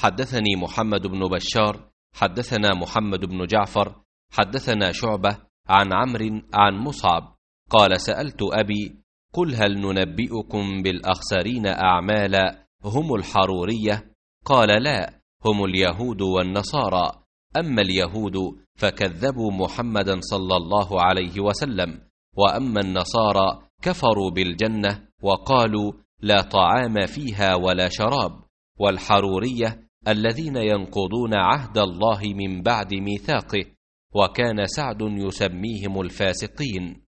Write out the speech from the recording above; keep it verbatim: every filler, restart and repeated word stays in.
حدثني محمد بن بشار حدثنا محمد بن جعفر حدثنا شعبة عن عمرو عن مصعب قال سألت أبي قل هل ننبئكم بالأخسرين أعمالا هم الحرورية؟ قال لا، هم اليهود والنصارى. أما اليهود فكذبوا محمدا صلى الله عليه وسلم، وأما النصارى كفروا بالجنة وقالوا لا طعام فيها ولا شراب. والحرورية الذين ينقضون عهد الله من بعد ميثاقه، وكان سعد يسميهم الفاسقين.